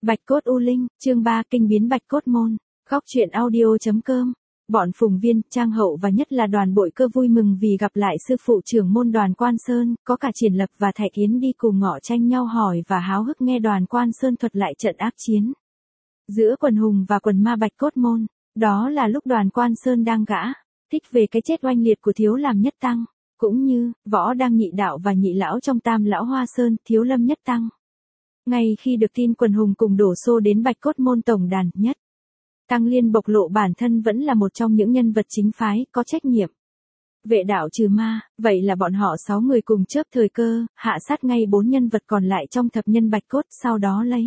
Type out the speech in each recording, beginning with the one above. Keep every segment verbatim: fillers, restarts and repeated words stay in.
Bạch cốt U Linh, chương ba kinh biến Bạch cốt môn. Góc truyện audio.com. Bọn Phùng Viên, Trang Hậu và nhất là Đoàn Bội Cơ vui mừng vì gặp lại sư phụ trưởng môn Đoàn Quan Sơn, có cả Triển Lập và Thạch Yến đi cùng ngọ tranh nhau hỏi và háo hức nghe Đoàn Quan Sơn thuật lại trận ác chiến giữa quần hùng và quần ma Bạch cốt môn. Đó là lúc Đoàn Quan Sơn đang gã thích về cái chết oanh liệt của Thiếu Làm Nhất Tăng, cũng như Võ Đang Nhị Đạo và Nhị Lão trong Tam Lão Hoa Sơn, Thiếu Lâm Nhất Tăng. Ngay khi được tin quần hùng cùng đổ xô đến Bạch cốt môn tổng đàn, Nhất Tăng Liên bộc lộ bản thân vẫn là một trong những nhân vật chính phái, có trách nhiệm vệ đạo trừ ma, vậy là bọn họ sáu người cùng chớp thời cơ, hạ sát ngay bốn nhân vật còn lại trong thập nhân Bạch cốt, sau đó lấy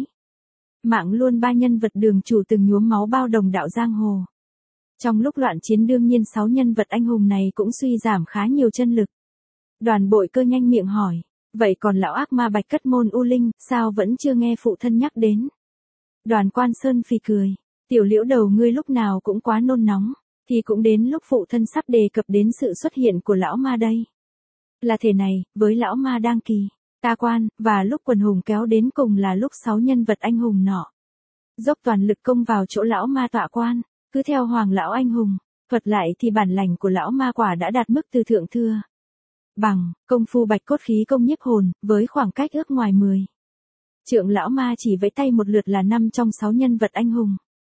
mạng luôn ba nhân vật đường chủ từng nhuốm máu bao đồng đạo giang hồ. Trong lúc loạn chiến đương nhiên sáu nhân vật anh hùng này cũng suy giảm khá nhiều chân lực. Đoàn Bội Cơ nhanh miệng hỏi, vậy còn lão ác ma Bạch cốt môn U Linh, sao vẫn chưa nghe phụ thân nhắc đến? Đoàn Quan Sơn phì cười, tiểu Liễu đầu ngươi lúc nào cũng quá nôn nóng, thì cũng đến lúc phụ thân sắp đề cập đến sự xuất hiện của lão ma đây. Là thế này, với lão ma đang kỳ, ta quan, và lúc quần hùng kéo đến cùng là lúc sáu nhân vật anh hùng nọ dốc toàn lực công vào chỗ lão ma tọa quan, cứ theo Hoàng lão anh hùng thuật lại thì bản lành của lão ma quả đã đạt mức từ thượng thừa. Bằng công phu Bạch cốt khí công nhiếp hồn, với khoảng cách ước ngoài mười trượng, lão ma chỉ vẫy tay một lượt là năm trong sáu nhân vật anh hùng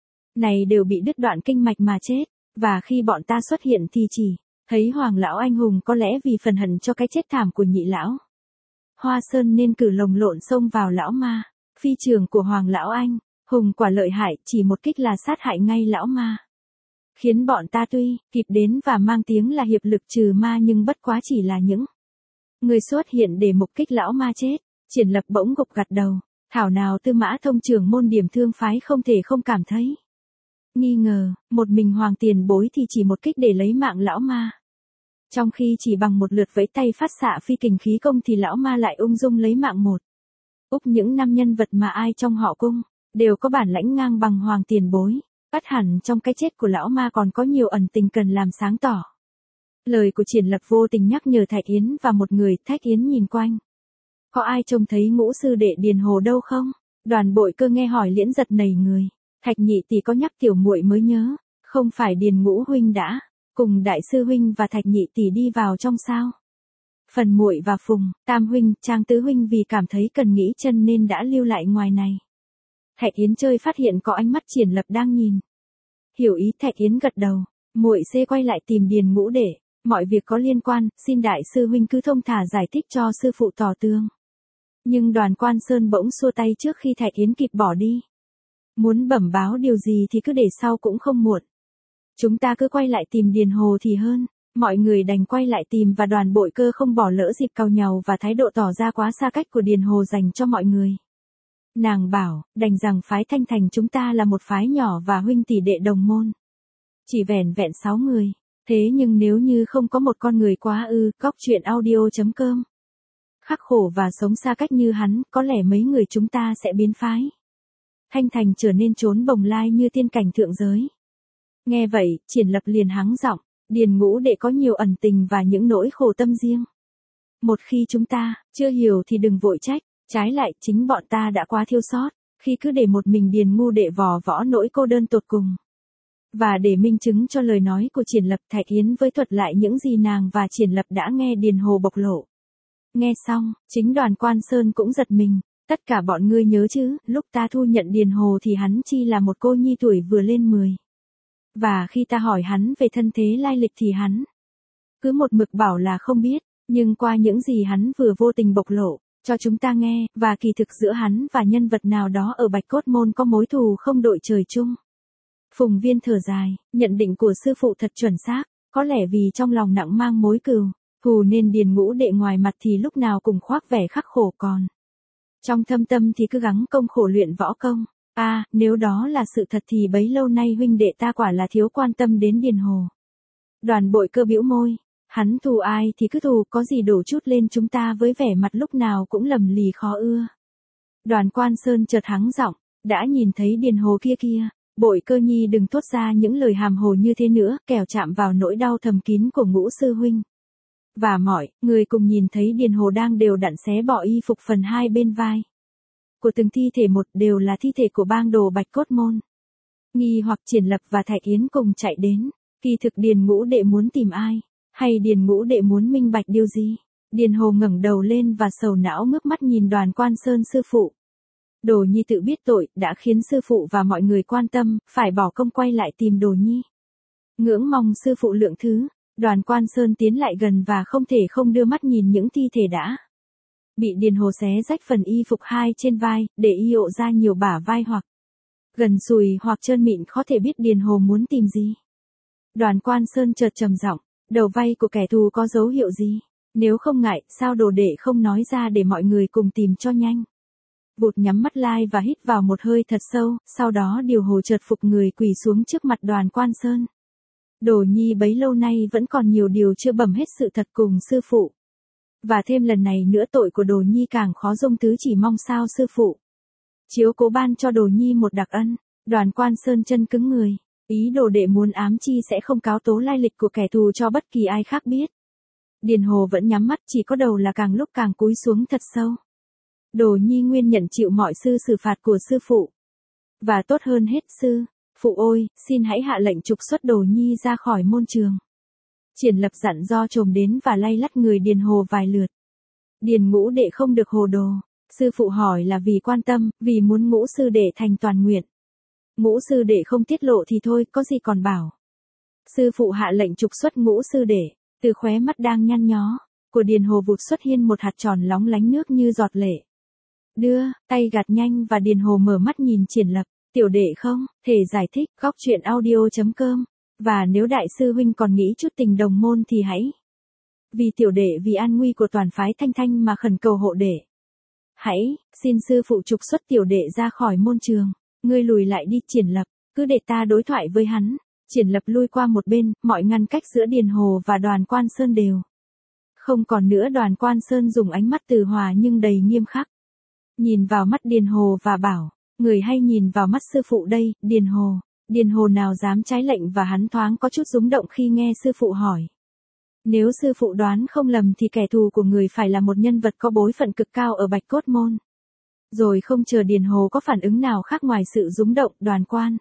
này đều bị đứt đoạn kinh mạch mà chết, và khi bọn ta xuất hiện thì chỉ thấy Hoàng lão anh hùng có lẽ vì phần hận cho cái chết thảm của Nhị Lão Hoa Sơn nên cử lồng lộn xông vào lão ma. Phi trường của Hoàng lão anh hùng quả lợi hại, chỉ một kích là sát hại ngay lão ma, khiến bọn ta tuy kịp đến và mang tiếng là hiệp lực trừ ma nhưng bất quá chỉ là những người xuất hiện để mục kích lão ma chết. Triển Lập bỗng gục gật đầu, thảo nào Tư Mã Thông trưởng môn Điểm Thương phái không thể không cảm thấy nghi ngờ, một mình Hoàng tiền bối thì chỉ một kích để lấy mạng lão ma, trong khi chỉ bằng một lượt vẫy tay phát xạ phi kình khí công thì lão ma lại ung dung lấy mạng một úp những năm nhân vật mà ai trong họ cung đều có bản lãnh ngang bằng Hoàng tiền bối. Ắt hẳn trong cái chết của lão ma còn có nhiều ẩn tình cần làm sáng tỏ. Lời của Triển Lập vô tình nhắc nhở Thạch Yến và một người. Thạch Yến nhìn quanh, có ai trông thấy ngũ sư đệ Điền Hồ đâu không? Đoàn Bội Cơ nghe hỏi liễn giật nảy người. Thạch nhị tỷ có nhắc tiểu muội mới nhớ, không phải Điền Ngũ huynh đã cùng đại sư huynh và Thạch nhị tỷ đi vào trong sao? Phần muội và Phùng Tam huynh, Trang tứ huynh vì cảm thấy cần nghỉ chân nên đã lưu lại ngoài này. Thạch Yến chơi phát hiện có ánh mắt Triển Lập đang nhìn, hiểu ý Thạch Yến gật đầu. Muội xê quay lại tìm Điền Ngũ để mọi việc có liên quan, xin đại sư huynh cứ thông thả giải thích cho sư phụ tỏ tường. Nhưng Đoàn Quan Sơn bỗng xua tay trước khi Thạch Yến kịp bỏ đi. Muốn bẩm báo điều gì thì cứ để sau cũng không muộn. Chúng ta cứ quay lại tìm Điền Hồ thì hơn. Mọi người đành quay lại tìm và Đoàn Bội Cơ không bỏ lỡ dịp càu nhàu và thái độ tỏ ra quá xa cách của Điền Hồ dành cho mọi người. Nàng bảo, đành rằng phái Thanh Thành chúng ta là một phái nhỏ và huynh tỷ đệ đồng môn. Chỉ vẻn vẹn sáu người. Thế nhưng nếu như không có một con người quá ư, góc truyện audio.com. Khắc khổ và sống xa cách như hắn, có lẽ mấy người chúng ta sẽ biến phái Thanh Thành trở nên trốn bồng lai như tiên cảnh thượng giới. Nghe vậy, Triển Lập liền hắng giọng, Điền Ngũ đệ có nhiều ẩn tình và những nỗi khổ tâm riêng. Một khi chúng ta chưa hiểu thì đừng vội trách. Trái lại, chính bọn ta đã quá thiếu sót, khi cứ để một mình Điền Ngu đệ vò võ nỗi cô đơn tột cùng. Và để minh chứng cho lời nói của Triển Lập, Thạch Yến với thuật lại những gì nàng và Triển Lập đã nghe Điền Hồ bộc lộ. Nghe xong, chính Đoàn Quan Sơn cũng giật mình. Tất cả bọn ngươi nhớ chứ, lúc ta thu nhận Điền Hồ thì hắn chi là một cô nhi tuổi vừa lên mười. Và khi ta hỏi hắn về thân thế lai lịch thì hắn cứ một mực bảo là không biết, nhưng qua những gì hắn vừa vô tình bộc lộ cho chúng ta nghe, và kỳ thực giữa hắn và nhân vật nào đó ở Bạch cốt môn có mối thù không đội trời chung. Phùng Viên thở dài, nhận định của sư phụ thật chuẩn xác, có lẽ vì trong lòng nặng mang mối cừu thù nên Điền Ngũ đệ ngoài mặt thì lúc nào cũng khoác vẻ khắc khổ còn trong thâm tâm thì cứ gắng công khổ luyện võ công. A, à, nếu đó là sự thật thì bấy lâu nay huynh đệ ta quả là thiếu quan tâm đến Điền Hồ. Đoàn Bội Cơ bĩu môi, hắn thù ai thì cứ thù, có gì đổ chút lên chúng ta với vẻ mặt lúc nào cũng lầm lì khó ưa. Đoàn Quan Sơn chợt hắng giọng, đã nhìn thấy Điền Hồ kia kia, Bội Cơ nhi đừng thốt ra những lời hàm hồ như thế nữa, kẻo chạm vào nỗi đau thầm kín của Ngũ sư huynh. Và mọi người cùng nhìn thấy Điền Hồ đang đều đặn xé bỏ y phục phần hai bên vai. của từng thi thể một đều là thi thể của bang đồ Bạch Cốt Môn. Nghi hoặc Triển Lập và Thạch Yến cùng chạy đến, kỳ thực Điền Ngũ Đệ muốn tìm ai, hay Điền Ngũ Đệ muốn minh bạch điều gì? Điền Hồ ngẩng đầu lên và sầu não ngước mắt nhìn Đoàn Quan Sơn sư phụ. Đồ Nhi tự biết tội, đã khiến sư phụ và mọi người quan tâm, phải bỏ công quay lại tìm Đồ Nhi. Ngưỡng mong sư phụ lượng thứ. Đoàn Quan Sơn tiến lại gần và không thể không đưa mắt nhìn những thi thể đã bị Điền Hồ xé rách phần y phục hai trên vai, để y ộ ra nhiều bả vai hoặc gần sùi hoặc trơn mịn, có thể biết Điền Hồ muốn tìm gì. Đoàn Quan Sơn chợt trầm giọng, đầu vai của kẻ thù có dấu hiệu gì? Nếu không ngại, sao Đồ Đệ không nói ra để mọi người cùng tìm cho nhanh. Vụt nhắm mắt lai và hít vào một hơi thật sâu, sau đó Điều Hồ chợt phục người quỳ xuống trước mặt Đoàn Quan Sơn. Đồ Nhi bấy lâu nay vẫn còn nhiều điều chưa bẩm hết sự thật cùng sư phụ. Và thêm lần này nữa tội của Đồ Nhi càng khó dung thứ, chỉ mong sao sư phụ chiếu cố ban cho Đồ Nhi một đặc ân. Đoàn Quan Sơn chân cứng người, ý Đồ Đệ muốn ám chi sẽ không cáo tố lai lịch của kẻ thù cho bất kỳ ai khác biết. Điền Hồ vẫn nhắm mắt, chỉ có đầu là càng lúc càng cúi xuống thật sâu. Đồ Nhi nguyên nhận chịu mọi sự xử phạt của sư phụ. Và tốt hơn hết sư phụ ôi, xin hãy hạ lệnh trục xuất Đồ Nhi ra khỏi môn trường. Triển Lập dặn do trồm đến và lay lắt người Điền Hồ vài lượt. Điền Ngũ Đệ không được hồ đồ. Sư phụ hỏi là vì quan tâm, vì muốn Ngũ sư đệ thành toàn nguyện. Ngũ sư đệ không tiết lộ thì thôi, có gì còn bảo. Sư phụ hạ lệnh trục xuất Ngũ sư đệ. Từ khóe mắt đang nhăn nhó của Điền Hồ vụt xuất hiện một hạt tròn lóng lánh nước như giọt lệ. Đưa tay gạt nhanh và Điền Hồ mở mắt nhìn Triển Lập. Tiểu đệ không thể giải thích. Góc truyện audio chấm com. Và nếu đại sư huynh còn nghĩ chút tình đồng môn thì hãy vì tiểu đệ, vì an nguy của toàn phái Thanh Thanh mà khẩn cầu hộ đệ. Hãy xin sư phụ trục xuất tiểu đệ ra khỏi môn trường. Ngươi lùi lại đi Triển Lập, cứ để ta đối thoại với hắn. Triển Lập lui qua một bên, mọi ngăn cách giữa Điền Hồ và Đoàn Quan Sơn đều không còn nữa. Đoàn Quan Sơn dùng ánh mắt từ hòa nhưng đầy nghiêm khắc nhìn vào mắt Điền Hồ và bảo, người hay nhìn vào mắt sư phụ đây, Điền Hồ. Điền Hồ nào dám trái lệnh và hắn thoáng có chút rúng động khi nghe sư phụ hỏi. Nếu sư phụ đoán không lầm thì kẻ thù của người phải là một nhân vật có bối phận cực cao ở Bạch Cốt Môn. Rồi không chờ Điền Hồ có phản ứng nào khác ngoài sự rúng động, Đoàn Quan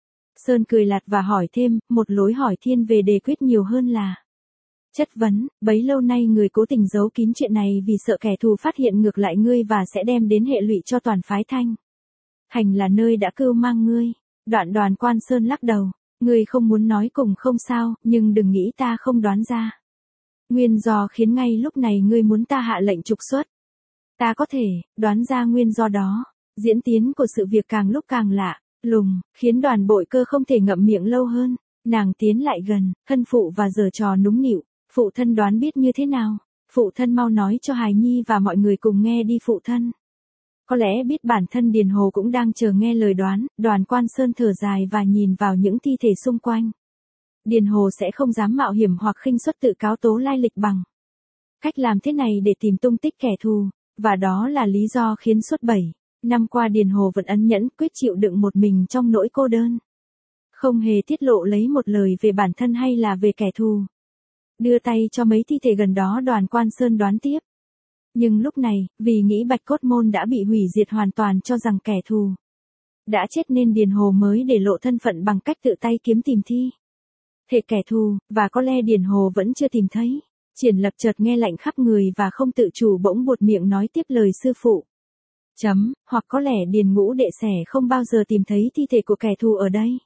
Sơn cười lạt và hỏi thêm, một lối hỏi thiên về đề quyết nhiều hơn là chất vấn. Bấy lâu nay người cố tình giấu kín chuyện này vì sợ kẻ thù phát hiện ngược lại ngươi và sẽ đem đến hệ lụy cho toàn phái Thanh Thành là nơi đã cưu mang ngươi. Đoạn Đoàn Quan Sơn lắc đầu, ngươi không muốn nói cùng không sao, nhưng đừng nghĩ ta không đoán ra nguyên do khiến ngay lúc này ngươi muốn ta hạ lệnh trục xuất. Ta có thể đoán ra nguyên do đó. Diễn tiến của sự việc càng lúc càng lạ lùng, khiến Đoàn Bội Cơ không thể ngậm miệng lâu hơn. Nàng tiến lại gần, thân phụ và giở trò nũng nịu. Phụ thân đoán biết như thế nào? Phụ thân mau nói cho hài nhi và mọi người cùng nghe đi phụ thân. Có lẽ biết bản thân Điền Hồ cũng đang chờ nghe lời đoán. Đoàn Quan Sơn thở dài và nhìn vào những thi thể xung quanh. Điền Hồ sẽ không dám mạo hiểm hoặc khinh suất tự cáo tố lai lịch bằng cách làm thế này để tìm tung tích kẻ thù. Và đó là lý do khiến suốt bảy năm qua Điền Hồ vẫn ẩn nhẫn quyết chịu đựng một mình trong nỗi cô đơn. Không hề tiết lộ lấy một lời về bản thân hay là về kẻ thù. Đưa tay cho mấy thi thể gần đó, Đoàn Quan Sơn đoán tiếp. Nhưng lúc này, vì nghĩ Bạch Cốt Môn đã bị hủy diệt hoàn toàn, cho rằng kẻ thù đã chết nên Điền Hồ mới để lộ thân phận bằng cách tự tay kiếm tìm thi thể kẻ thù, và có lẽ Điền Hồ vẫn chưa tìm thấy. Triển Lập chợt nghe lạnh khắp người và không tự chủ bỗng buột miệng nói tiếp lời sư phụ. Chấm, hoặc có lẽ Điền Ngũ Đệ sẽ không bao giờ tìm thấy thi thể của kẻ thù ở đây.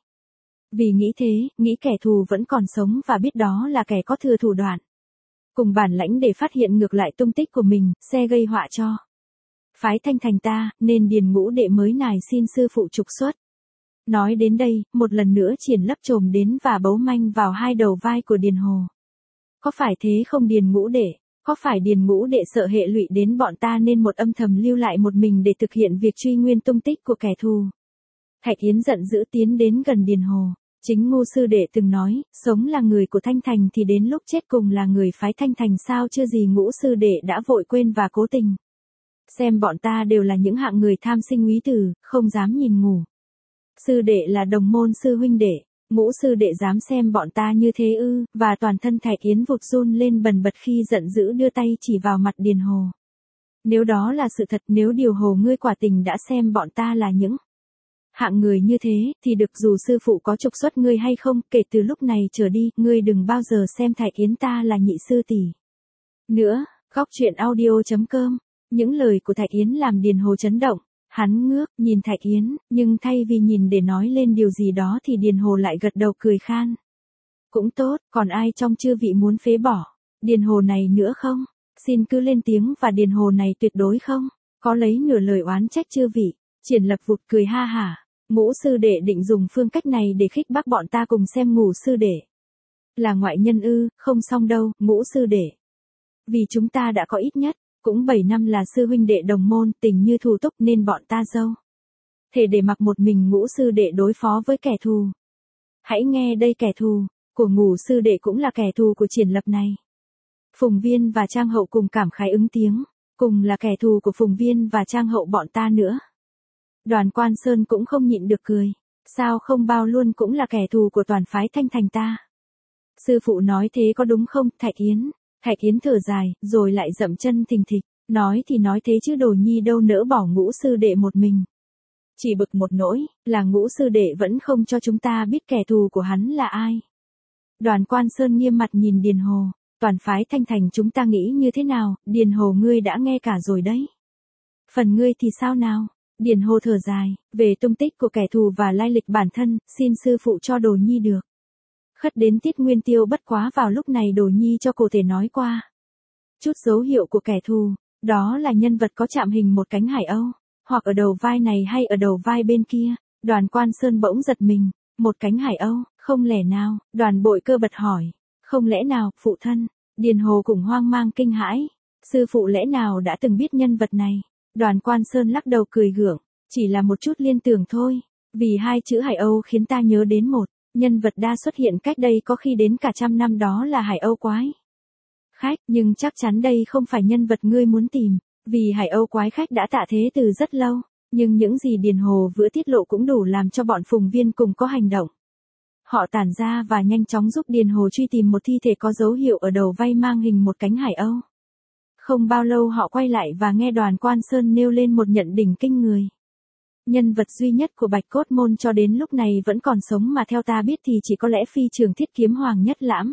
Vì nghĩ thế, nghĩ kẻ thù vẫn còn sống và biết đó là kẻ có thừa thủ đoạn cùng bản lãnh để phát hiện ngược lại tung tích của mình, sẽ gây họa cho phái Thanh Thành ta, nên Điền Ngũ Đệ mới nài xin sư phụ trục xuất. Nói đến đây, một lần nữa Triển Lấp trồm đến và bấu manh vào hai đầu vai của Điền Hồ. Có phải thế không Điền Ngũ Đệ? Có phải Điền Ngũ Đệ sợ hệ lụy đến bọn ta nên một âm thầm lưu lại một mình để thực hiện việc truy nguyên tung tích của kẻ thù? Thạch Yến giận dữ tiến đến gần Điền Hồ. Chính Ngô sư đệ từng nói, sống là người của Thanh Thành thì đến lúc chết cùng là người phái Thanh Thành, sao chưa gì Ngũ sư đệ đã vội quên và cố tình xem bọn ta đều là những hạng người tham sinh úy tử, không dám nhìn ngủ. Sư đệ là đồng môn sư huynh đệ, Ngũ sư đệ dám xem bọn ta như thế ư? Và toàn thân Thạch Yến vụt run lên bần bật khi giận dữ đưa tay chỉ vào mặt Điền Hồ. Nếu đó là sự thật, nếu điều hồ ngươi quả tình đã xem bọn ta là những hạng người như thế, thì được dù sư phụ có trục xuất ngươi hay không, kể từ lúc này trở đi, ngươi đừng bao giờ xem Thạch Yến ta là nhị sư tỷ nữa. Góc truyện audio chấm com. Những lời của Thạch Yến làm Điền Hồ chấn động. Hắn ngước, nhìn Thạch Yến, nhưng thay vì nhìn để nói lên điều gì đó thì Điền Hồ lại gật đầu cười khan. Cũng tốt, còn ai trong chư vị muốn phế bỏ Điền Hồ này nữa không? Xin cứ lên tiếng, và Điền Hồ này tuyệt đối không có lấy nửa lời oán trách chư vị. Triển Lập vụt cười ha hả. Ngũ sư đệ định dùng phương cách này để khích bác bọn ta cùng xem Ngũ sư đệ là ngoại nhân ư? Không xong đâu, Ngũ sư đệ. Vì chúng ta đã có ít nhất cũng bảy năm là sư huynh đệ đồng môn, tình như thù túc, nên bọn ta dâu thể để mặc một mình Ngũ sư đệ đối phó với kẻ thù. Hãy nghe đây, kẻ thù của Ngũ sư đệ cũng là kẻ thù của Triển Lập này. Phùng Viên và Trang Hậu cùng cảm khái ứng tiếng. Cùng là kẻ thù của Phùng Viên và Trang Hậu bọn ta nữa. Đoàn Quan Sơn cũng không nhịn được cười. Sao không bao luôn cũng là kẻ thù của toàn phái Thanh Thành ta? Sư phụ nói thế có đúng không, Thạch Yến? Thạch Yến thở dài, rồi lại dậm chân thình thịch. Nói thì nói thế chứ Đồ Nhi đâu nỡ bỏ Ngũ sư đệ một mình. Chỉ bực một nỗi, là Ngũ sư đệ vẫn không cho chúng ta biết kẻ thù của hắn là ai. Đoàn Quan Sơn nghiêm mặt nhìn Điền Hồ. Toàn phái Thanh Thành chúng ta nghĩ như thế nào, Điền Hồ ngươi đã nghe cả rồi đấy. Phần ngươi thì sao nào? Điền Hồ thở dài, về tung tích của kẻ thù và lai lịch bản thân, xin sư phụ cho Đồ Nhi được. Khất đến Tiết Nguyên Tiêu, bất quá vào lúc này Đồ Nhi cho cổ thể nói qua chút dấu hiệu của kẻ thù, đó là nhân vật có chạm hình một cánh hải âu, hoặc ở đầu vai này hay ở đầu vai bên kia. Đoàn Quan Sơn bỗng giật mình, một cánh hải âu, không lẽ nào? Đoàn Bội Cơ bật hỏi, không lẽ nào, phụ thân? Điền Hồ cũng hoang mang kinh hãi, sư phụ lẽ nào đã từng biết nhân vật này? Đoàn Quan Sơn lắc đầu cười gượng, chỉ là một chút liên tưởng thôi, vì hai chữ Hải Âu khiến ta nhớ đến một nhân vật đã xuất hiện cách đây có khi đến cả trăm năm, đó là Hải Âu Quái Khách, nhưng chắc chắn đây không phải nhân vật ngươi muốn tìm, vì Hải Âu Quái Khách đã tạ thế từ rất lâu, nhưng những gì Điền Hồ vừa tiết lộ cũng đủ làm cho bọn Phùng Viên cùng có hành động. Họ tản ra và nhanh chóng giúp Điền Hồ truy tìm một thi thể có dấu hiệu ở đầu vai mang hình một cánh hải âu. Không bao lâu họ quay lại và nghe Đoàn Quan Sơn nêu lên một nhận định kinh người. Nhân vật duy nhất của Bạch Cốt Môn cho đến lúc này vẫn còn sống mà theo ta biết thì chỉ có lẽ Phi Trường Thiết Kiếm Hoàng Nhất Lãm.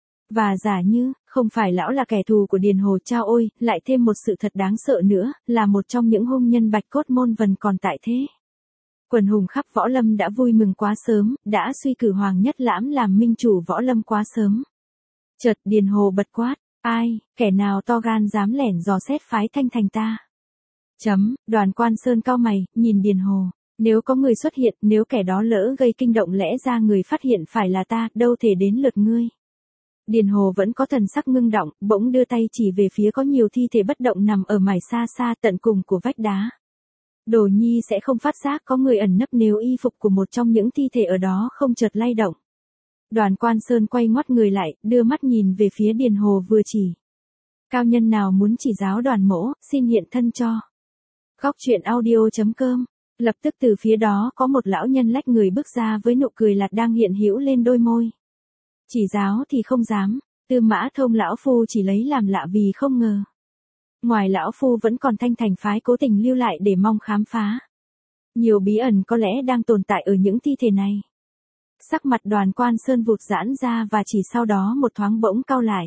Và giả như, không phải lão là kẻ thù của Điền Hồ, chao ôi, lại thêm một sự thật đáng sợ nữa, là một trong những hung nhân Bạch Cốt Môn vẫn còn tại thế. Quần hùng khắp võ lâm đã vui mừng quá sớm, đã suy cử Hoàng Nhất Lãm làm minh chủ võ lâm quá sớm. Chợt Điền Hồ bật quát, ai, kẻ nào to gan dám lẻn dò xét phái Thanh Thành ta? Chấm, Đoàn Quan Sơn cau mày, nhìn Điền Hồ. Nếu có người xuất hiện, nếu kẻ đó lỡ gây kinh động, lẽ ra người phát hiện phải là ta, đâu thể đến lượt ngươi. Điền Hồ vẫn có thần sắc ngưng động, bỗng đưa tay chỉ về phía có nhiều thi thể bất động nằm ở mải xa xa tận cùng của vách đá. Đồ Nhi sẽ không phát giác có người ẩn nấp nếu y phục của một trong những thi thể ở đó không chợt lay động. Đoàn Quan Sơn quay ngoắt người lại, đưa mắt nhìn về phía Điền Hồ vừa chỉ. Cao nhân nào muốn chỉ giáo Đoàn mỗ, xin hiện thân cho. Góc truyện audio chấm com. Lập tức từ phía đó có một lão nhân lách người bước ra với nụ cười lạt đang hiện hữu lên đôi môi. Chỉ giáo thì không dám, Tư Mã Thông lão phu chỉ lấy làm lạ vì không ngờ. Ngoài lão phu vẫn còn Thanh Thành phái cố tình lưu lại để mong khám phá. Nhiều bí ẩn có lẽ đang tồn tại ở những thi thể này. Sắc mặt Đoàn Quan Sơn vụt giãn ra và chỉ sau đó một thoáng bỗng cau lại.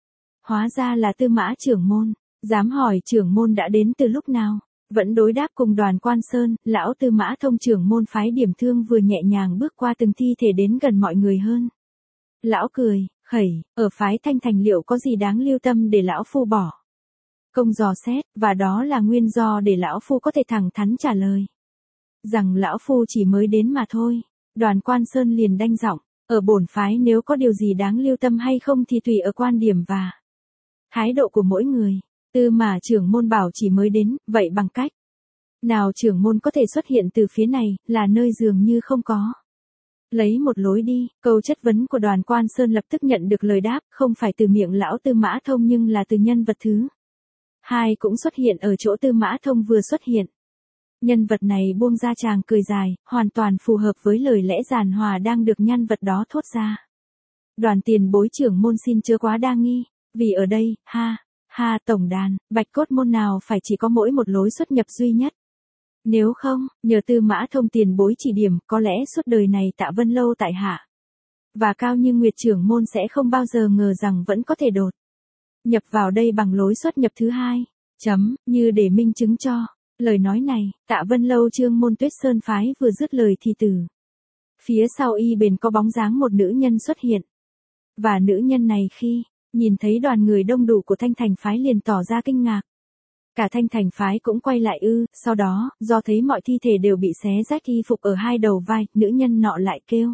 Hóa ra là Tư Mã trưởng môn, dám hỏi trưởng môn đã đến từ lúc nào? Vẫn đối đáp cùng Đoàn Quan Sơn, lão Tư Mã Thông trưởng môn phái Điểm Thương vừa nhẹ nhàng bước qua từng thi thể đến gần mọi người hơn. Lão cười, khẩy, ở phái Thanh Thành liệu có gì đáng lưu tâm để lão phu bỏ công dò xét, và đó là nguyên do để lão phu có thể thẳng thắn trả lời rằng lão phu chỉ mới đến mà thôi. Đoàn Quan Sơn liền đanh giọng, ở bổn phái nếu có điều gì đáng lưu tâm hay không thì tùy ở quan điểm và thái độ của mỗi người. Tư mà trưởng môn bảo chỉ mới đến, vậy bằng cách nào trưởng môn có thể xuất hiện từ phía này, là nơi dường như không có. Lấy một lối đi, câu chất vấn của Đoàn Quan Sơn lập tức nhận được lời đáp, không phải từ miệng lão Tư Mã Thông nhưng là từ nhân vật thứ hai cũng xuất hiện ở chỗ Tư Mã Thông vừa xuất hiện. Nhân vật này buông ra tràng cười dài, hoàn toàn phù hợp với lời lẽ giàn hòa đang được nhân vật đó thốt ra. Đoàn tiền bối trưởng môn xin chớ quá đa nghi, vì ở đây, ha, Ha tổng đàn, Bạch Cốt Môn nào phải chỉ có mỗi một lối xuất nhập duy nhất. Nếu không, nhờ Tư Mã Thông tiền bối chỉ điểm, có lẽ suốt đời này Tạ Vân Lâu tại hạ và Cao Như Nguyệt trưởng môn sẽ không bao giờ ngờ rằng vẫn có thể đột nhập vào đây bằng lối xuất nhập thứ hai. Chấm, như để minh chứng cho lời nói này, Tạ Vân Lâu Trương môn Tuyết Sơn phái vừa dứt lời thì từ phía sau y bền có bóng dáng một nữ nhân xuất hiện. Và nữ nhân này khi nhìn thấy đoàn người đông đủ của Thanh Thành phái liền tỏ ra kinh ngạc. Cả Thanh Thành phái cũng quay lại ư, sau đó, do thấy mọi thi thể đều bị xé rách y phục ở hai đầu vai, nữ nhân nọ lại kêu.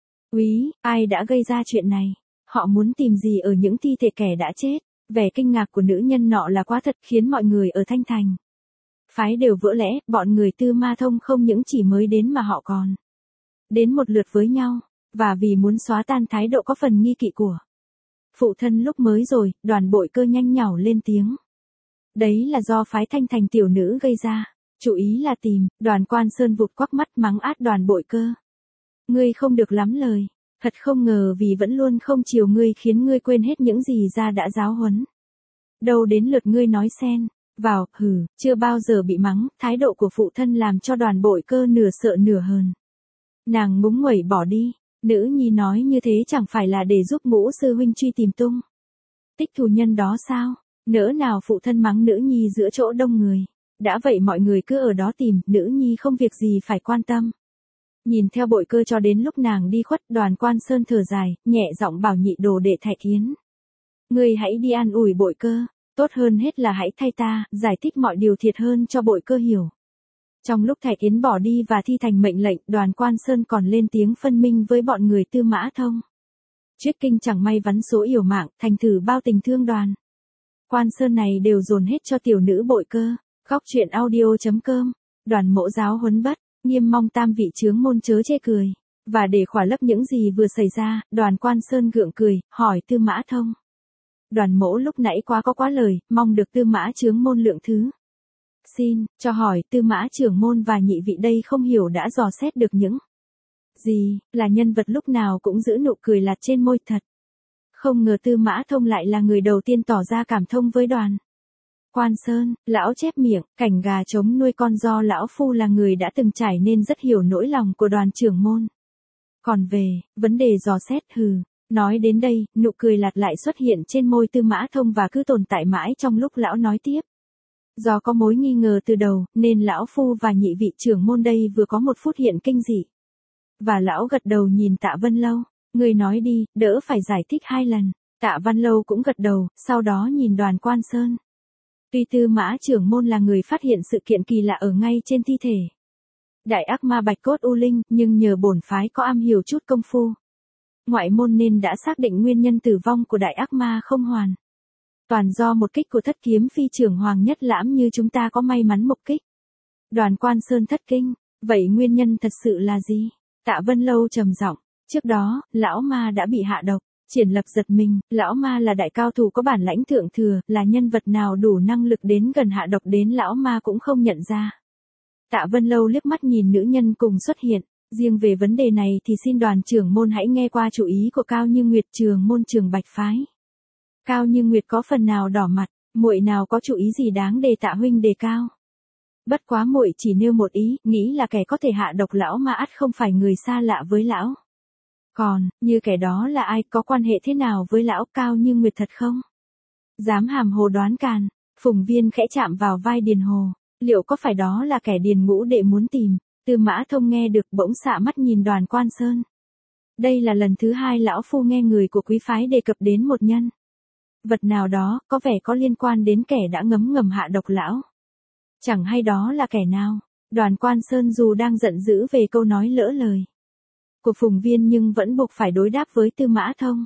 Úy, ai đã gây ra chuyện này? Họ muốn tìm gì ở những thi thể kẻ đã chết? Vẻ kinh ngạc của nữ nhân nọ là quá thật khiến mọi người ở Thanh Thành phái đều vỡ lẽ, bọn người Tư Ma Thông không những chỉ mới đến mà họ còn đến một lượt với nhau, và vì muốn xóa tan thái độ có phần nghi kỵ của phụ thân lúc mới rồi, Đoàn Bội Cơ nhanh nhảu lên tiếng. Đấy là do phái Thanh Thành tiểu nữ gây ra, chủ ý là tìm. Đoàn Quan Sơn vụt quắc mắt mắng át Đoàn Bội Cơ. Ngươi không được lắm lời, thật không ngờ vì vẫn luôn không chiều ngươi khiến ngươi quên hết những gì ra đã giáo huấn. Đâu đến lượt ngươi nói xen vào, hừ, chưa bao giờ bị mắng, thái độ của phụ thân làm cho Đoàn Bội Cơ nửa sợ nửa hờn. Nàng ngúng nguẩy bỏ đi, nữ nhi nói như thế chẳng phải là để giúp Ngũ sư huynh truy tìm tung tích thù nhân đó sao? Nỡ nào phụ thân mắng nữ nhi giữa chỗ đông người. Đã vậy mọi người cứ ở đó tìm, nữ nhi không việc gì phải quan tâm. Nhìn theo Bội Cơ cho đến lúc nàng đi khuất, Đoàn Quan Sơn thở dài, nhẹ giọng bảo nhị đồ đệ Thạch Yến. Ngươi hãy đi an ủi Bội Cơ, tốt hơn hết là hãy thay ta, giải thích mọi điều thiệt hơn cho Bội Cơ hiểu. Trong lúc Thạch Yến bỏ đi và thi thành mệnh lệnh, Đoàn Quan Sơn còn lên tiếng phân minh với bọn người Tư Mã Thông. Chuyết Kinh chẳng may vắn số yểu mạng, thành thử bao tình thương Đoàn Quan Sơn này đều dồn hết cho tiểu nữ Bội Cơ. Góc truyện audio chấm com. Đoàn Mỗ giáo huấn bất, nghiêm mong tam vị chướng môn chớ chê cười. Và để khỏa lấp những gì vừa xảy ra, Đoàn Quan Sơn gượng cười, hỏi Tư Mã Thông. Đoàn Mỗ lúc nãy quá có quá lời, mong được Tư Mã chướng môn lượng thứ. Xin, cho hỏi, Tư Mã trưởng môn và nhị vị đây không hiểu đã dò xét được những gì, là nhân vật lúc nào cũng giữ nụ cười lạt trên môi thật. Không ngờ Tư Mã Thông lại là người đầu tiên tỏ ra cảm thông với Đoàn Quan Sơn. Lão chép miệng, cảnh gà trống nuôi con do lão phu là người đã từng trải nên rất hiểu nỗi lòng của Đoàn trưởng môn. Còn về, vấn đề dò xét hừ, nói đến đây, nụ cười lạt lại xuất hiện trên môi Tư Mã Thông và cứ tồn tại mãi trong lúc lão nói tiếp. Do có mối nghi ngờ từ đầu, nên lão phu và nhị vị trưởng môn đây vừa có một phút hiện kinh dị. Và lão gật đầu nhìn Tạ Vân Lâu. Người nói đi, đỡ phải giải thích hai lần. Tạ Văn Lâu cũng gật đầu, sau đó nhìn Đoàn Quan Sơn. Tuy Tư Mã trưởng môn là người phát hiện sự kiện kỳ lạ ở ngay trên thi thể đại ác ma Bạch Cốt U Linh, nhưng nhờ bổn phái có am hiểu chút công phu ngoại môn nên đã xác định nguyên nhân tử vong của đại ác ma không hoàn toàn do một kích của Thất Kiếm Phi trưởng Hoàng Nhất Lãm như chúng ta có may mắn mục kích. Đoàn Quan Sơn thất kinh, vậy nguyên nhân thật sự là gì? Tạ Vân Lâu trầm giọng. Trước đó, lão ma đã bị hạ độc. Triển Lập giật mình, lão ma là đại cao thủ có bản lãnh thượng thừa, là nhân vật nào đủ năng lực đến gần hạ độc đến lão ma cũng không nhận ra. Tạ Vân Lâu liếc mắt nhìn nữ nhân cùng xuất hiện, riêng về vấn đề này thì xin Đoàn trưởng môn hãy nghe qua chủ ý của Cao Như Nguyệt trường môn trường Bạch phái. Cao Như Nguyệt có phần nào đỏ mặt, muội nào có chủ ý gì đáng để Tạ huynh đề cao. Bất quá muội chỉ nêu một ý, nghĩ là kẻ có thể hạ độc lão ma ắt không phải người xa lạ với lão. Còn, như kẻ đó là ai, có quan hệ thế nào với lão Cao Như Nguyệt thật không? Dám hàm hồ đoán càn, Phùng Viên khẽ chạm vào vai Điền Hồ, liệu có phải đó là kẻ Điền Ngũ đệ muốn tìm? Tư Mã Thông nghe được bỗng xạ mắt nhìn Đoàn Quan Sơn. Đây là lần thứ hai lão phu nghe người của quý phái đề cập đến một nhân vật nào đó, có vẻ có liên quan đến kẻ đã ngấm ngầm hạ độc lão. Chẳng hay đó là kẻ nào? Đoàn Quan Sơn dù đang giận dữ về câu nói lỡ lời của Phùng Viên nhưng vẫn buộc phải đối đáp với Tư Mã Thông.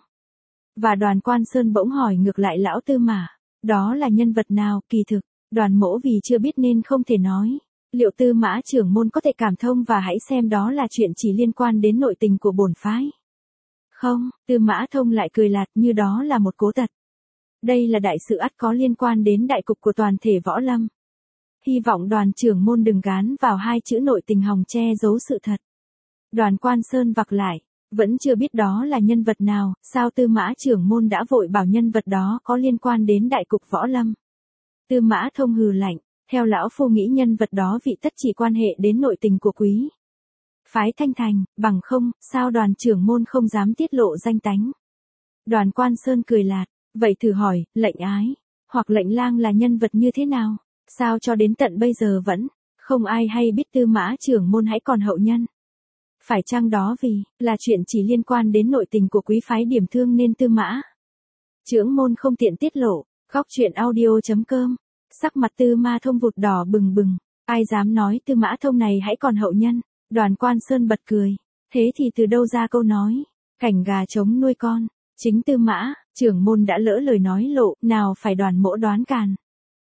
Và Đoàn Quan Sơn bỗng hỏi ngược lại lão Tư Mã, đó là nhân vật nào? Kỳ thực, Đoàn mỗ vì chưa biết nên không thể nói. Liệu Tư Mã trưởng môn có thể cảm thông và hãy xem đó là chuyện chỉ liên quan đến nội tình của bổn phái? Không, Tư Mã Thông lại cười lạt như đó là một cố tật. Đây là đại sự ắt có liên quan đến đại cục của toàn thể võ lâm. Hy vọng Đoàn trưởng môn đừng gán vào hai chữ nội tình hòng che giấu sự thật. Đoàn Quan Sơn vặc lại, Vẫn chưa biết đó là nhân vật nào, sao Tư Mã trưởng môn đã vội bảo nhân vật đó có liên quan đến đại cục võ lâm. Tư Mã Thông hừ lạnh, theo lão phu nghĩ nhân vật đó vị tất chỉ quan hệ đến nội tình của quý phái Thanh Thành, bằng không, sao đoàn trưởng môn không dám tiết lộ danh tánh. Đoàn Quan Sơn cười lạt, vậy thử hỏi, lệnh ái, hoặc lệnh lang là nhân vật như thế nào, sao cho đến tận bây giờ vẫn không ai hay biết Tư Mã trưởng môn hãy còn hậu nhân. Phải chăng đó vì là chuyện chỉ liên quan đến nội tình của quý phái Điểm Thương nên Tư Mã trưởng môn không tiện tiết lộ. Góc truyện audio.com. Sắc mặt Tư Mã Thông vụt đỏ bừng bừng, ai dám nói Tư Mã Thông này hãy còn hậu nhân. Đoàn Quan Sơn bật cười, thế thì từ đâu ra câu nói cảnh gà trống nuôi con, chính Tư Mã trưởng môn đã lỡ lời nói lộ, nào phải Đoàn mỗ đoán càn.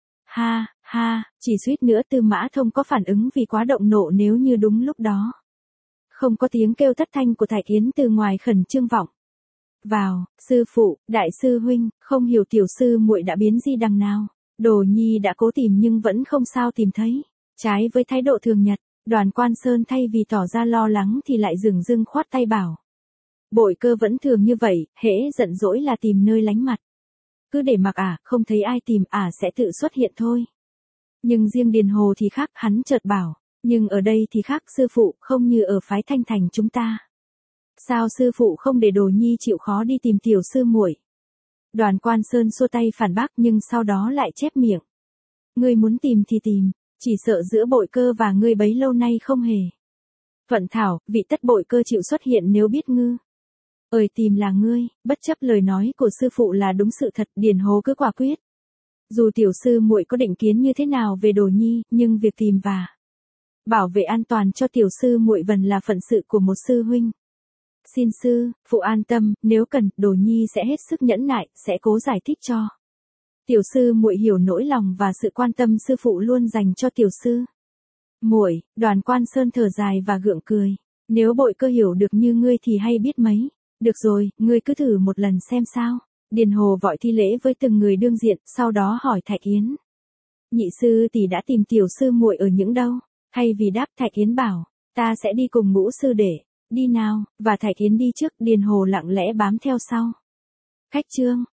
Ha, ha, chỉ suýt nữa Tư Mã Thông có phản ứng vì quá động nộ nếu như đúng lúc đó không có tiếng kêu thất thanh của Thạch Yến từ ngoài khẩn trương vọng vào. Sư phụ, đại sư huynh, không hiểu tiểu sư muội đã biến di đằng nào. Đồ nhi đã cố tìm nhưng vẫn không sao tìm thấy. Trái với thái độ thường nhật, Đoàn Quan Sơn thay vì tỏ ra lo lắng thì lại dửng dưng khoát tay bảo. Bội Cơ vẫn thường như vậy, hễ giận dỗi là tìm nơi lánh mặt. Cứ để mặc ả, không thấy ai tìm ả sẽ tự xuất hiện thôi. Nhưng riêng Điền Hồ thì khác, hắn chợt bảo. Nhưng ở đây thì khác sư phụ, không như ở phái Thanh Thành chúng ta. Sao sư phụ không để Đồ nhi chịu khó đi tìm tiểu sư muội? Đoàn Quan Sơn xua tay phản bác nhưng sau đó lại chép miệng. Ngươi muốn tìm thì tìm, chỉ sợ giữa Bội Cơ và ngươi bấy lâu nay không hề vận thảo, vị tất Bội Cơ chịu xuất hiện nếu biết ngư ơi tìm là ngươi. Bất chấp lời nói của sư phụ là đúng sự thật, Điền Hồ cứ quả quyết. Dù tiểu sư muội có định kiến như thế nào về Đồ nhi, nhưng việc tìm và bảo vệ an toàn cho tiểu sư muội vẫn là phận sự của một sư huynh. Xin sư phụ an tâm, nếu cần, Đồ nhi sẽ hết sức nhẫn nại, sẽ cố giải thích cho tiểu sư muội hiểu nỗi lòng và sự quan tâm sư phụ luôn dành cho tiểu sư muội. Đoàn Quan Sơn thở dài và gượng cười. Nếu Bội Cơ hiểu được như ngươi thì hay biết mấy. Được rồi, ngươi cứ thử một lần xem sao. Điền Hồ vội thi lễ với từng người đương diện, sau đó hỏi Thạch Yến. Nhị sư tỷ đã tìm tiểu sư muội ở những đâu? Hay vì đáp, Thạch Yến bảo, ta sẽ đi cùng Ngũ sư để đi nào, và Thạch Yến đi trước, Điền Hồ lặng lẽ bám theo sau. Khách trương,